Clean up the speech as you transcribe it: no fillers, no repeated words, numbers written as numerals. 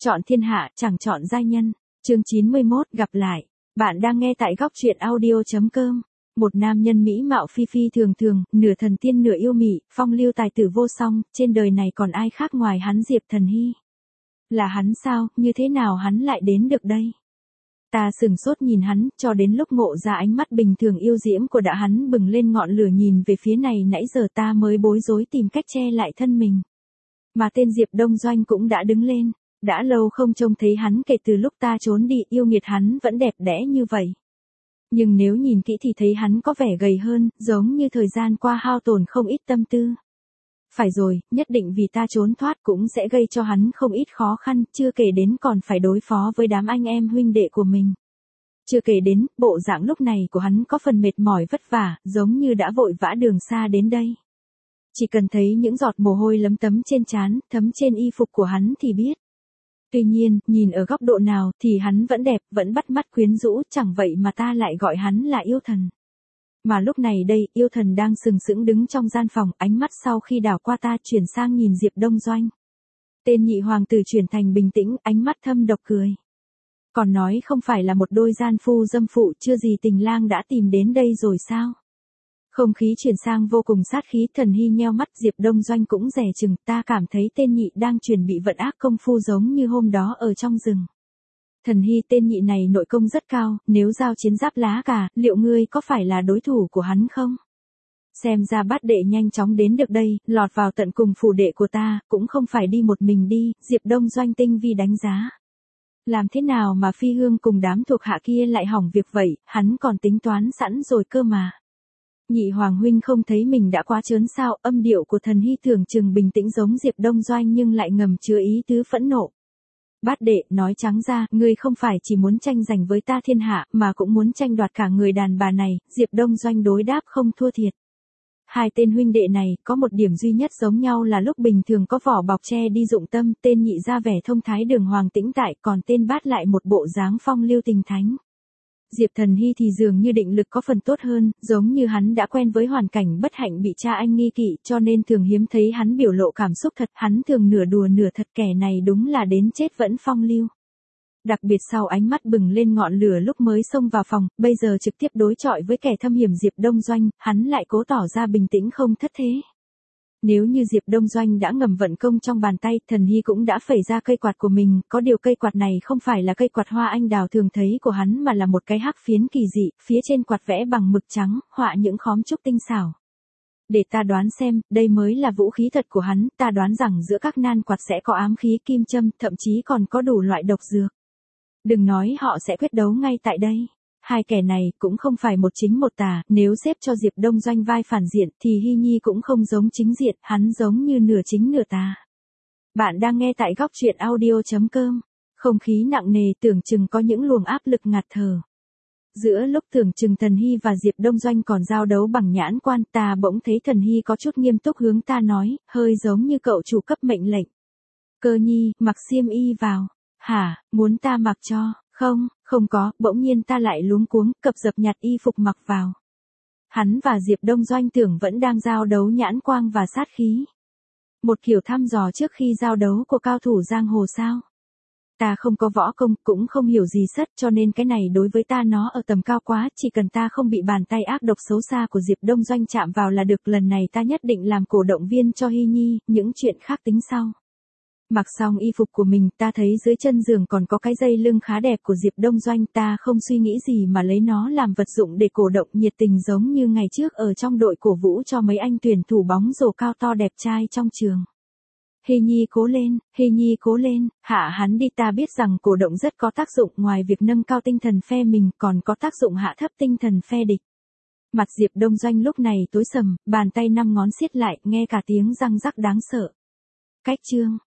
Chọn thiên hạ, chẳng chọn giai nhân. Chương 91, gặp lại. Bạn đang nghe tại góc truyện audio.com. Một nam nhân mỹ mạo phi phi thường thường, nửa thần tiên nửa yêu mị, phong lưu tài tử vô song, trên đời này còn ai khác ngoài hắn Diệp Thần Hy. Là hắn sao, như thế nào hắn lại đến được đây? Ta sừng sốt nhìn hắn, cho đến lúc ngộ ra ánh mắt bình thường yêu diễm của đã hắn bừng lên ngọn lửa nhìn về phía này, nãy giờ ta mới bối rối tìm cách che lại thân mình. Mà tên Diệp Đông Doanh cũng đã đứng lên. Đã lâu không trông thấy hắn kể từ lúc ta trốn đi, yêu nghiệt hắn vẫn đẹp đẽ như vậy. Nhưng nếu nhìn kỹ thì thấy hắn có vẻ gầy hơn, giống như thời gian qua hao tổn không ít tâm tư. Phải rồi, nhất định vì ta trốn thoát cũng sẽ gây cho hắn không ít khó khăn, chưa kể đến còn phải đối phó với đám anh em huynh đệ của mình. Chưa kể đến, bộ dạng lúc này của hắn có phần mệt mỏi vất vả, giống như đã vội vã đường xa đến đây. Chỉ cần thấy những giọt mồ hôi lấm tấm trên trán, thấm trên y phục của hắn thì biết. Tuy nhiên, nhìn ở góc độ nào thì hắn vẫn đẹp, vẫn bắt mắt quyến rũ, chẳng vậy mà ta lại gọi hắn là yêu thần. Mà lúc này đây, yêu thần đang sừng sững đứng trong gian phòng, ánh mắt sau khi đảo qua ta chuyển sang nhìn Diệp Đông Doanh. Tên nhị hoàng tử chuyển thành bình tĩnh, ánh mắt thâm độc cười. Còn nói không phải là một đôi gian phu dâm phụ, chưa gì tình lang đã tìm đến đây rồi sao? Không khí chuyển sang vô cùng sát khí, Thần Hy nheo mắt, Diệp Đông Doanh cũng dè chừng, ta cảm thấy tên nhị đang chuẩn bị vận ác công phu giống như hôm đó ở trong rừng. Thần Hy, tên nhị này nội công rất cao, nếu giao chiến giáp lá cà, liệu ngươi có phải là đối thủ của hắn không? Xem ra bát đệ nhanh chóng đến được đây, lọt vào tận cùng phủ đệ của ta, cũng không phải đi một mình đi, Diệp Đông Doanh tinh vi đánh giá. Làm thế nào mà Phi Hương cùng đám thuộc hạ kia lại hỏng việc vậy, hắn còn tính toán sẵn rồi cơ mà. Nhị hoàng huynh không thấy mình đã quá trớn sao? Âm điệu của Thần Hy tưởng chừng bình tĩnh giống Diệp Đông Doanh nhưng lại ngầm chứa ý tứ phẫn nộ. Bát đệ, nói trắng ra, ngươi không phải chỉ muốn tranh giành với ta thiên hạ, mà cũng muốn tranh đoạt cả người đàn bà này, Diệp Đông Doanh đối đáp không thua thiệt. Hai tên huynh đệ này, có một điểm duy nhất giống nhau là lúc bình thường có vỏ bọc che đi dụng tâm, tên nhị ra vẻ thông thái đường hoàng tĩnh tại, còn tên bát lại một bộ dáng phong lưu tình thánh. Diệp Thần Hy thì dường như định lực có phần tốt hơn, giống như hắn đã quen với hoàn cảnh bất hạnh bị cha anh nghi kỵ, cho nên thường hiếm thấy hắn biểu lộ cảm xúc thật, hắn thường nửa đùa nửa thật, kẻ này đúng là đến chết vẫn phong lưu. Đặc biệt sau ánh mắt bừng lên ngọn lửa lúc mới xông vào phòng, bây giờ trực tiếp đối chọi với kẻ thâm hiểm Diệp Đông Doanh, hắn lại cố tỏ ra bình tĩnh không thất thế. Nếu như Diệp Đông Doanh đã ngầm vận công trong bàn tay, Thần Hy cũng đã phẩy ra cây quạt của mình, có điều cây quạt này không phải là cây quạt hoa anh đào thường thấy của hắn mà là một cái hắc phiến kỳ dị, phía trên quạt vẽ bằng mực trắng, họa những khóm trúc tinh xảo. Để ta đoán xem, đây mới là vũ khí thật của hắn, ta đoán rằng giữa các nan quạt sẽ có ám khí kim châm, thậm chí còn có đủ loại độc dược. Đừng nói họ sẽ quyết đấu ngay tại đây. Hai kẻ này cũng không phải một chính một tà, nếu xếp cho Diệp Đông Doanh vai phản diện thì Hy Nhi cũng không giống chính diện, hắn giống như nửa chính nửa tà. Bạn đang nghe tại góc truyện audio.com. Không khí nặng nề tưởng chừng có những luồng áp lực ngạt thở. Giữa lúc tưởng chừng Thần Hy và Diệp Đông Doanh còn giao đấu bằng nhãn quan, ta bỗng thấy Thần Hy có chút nghiêm túc hướng ta nói, hơi giống như cậu chủ cấp mệnh lệnh. Cơ nhi, mặc xiêm y vào. Hả, muốn ta mặc cho? Không có, bỗng nhiên ta lại luống cuống, cập dập nhặt y phục mặc vào. Hắn và Diệp Đông Doanh tưởng vẫn đang giao đấu nhãn quang và sát khí. Một kiểu thăm dò trước khi giao đấu của cao thủ giang hồ sao? Ta không có võ công, cũng không hiểu gì sất, cho nên cái này đối với ta nó ở tầm cao quá, chỉ cần ta không bị bàn tay ác độc xấu xa của Diệp Đông Doanh chạm vào là được, lần này ta nhất định làm cổ động viên cho Hy Nhi, những chuyện khác tính sau. Mặc xong y phục của mình, ta thấy dưới chân giường còn có cái dây lưng khá đẹp của Diệp Đông Doanh, ta không suy nghĩ gì mà lấy nó làm vật dụng để cổ động, nhiệt tình giống như ngày trước ở trong đội cổ vũ cho mấy anh tuyển thủ bóng rổ cao to đẹp trai trong trường. Hy Nhi cố lên, Hy Nhi cố lên, hạ hắn đi, ta biết rằng cổ động rất có tác dụng, ngoài việc nâng cao tinh thần phe mình còn có tác dụng hạ thấp tinh thần phe địch. Mặt Diệp Đông Doanh lúc này tối sầm, bàn tay 5 ngón siết lại, nghe cả tiếng răng rắc đáng sợ. Cách chương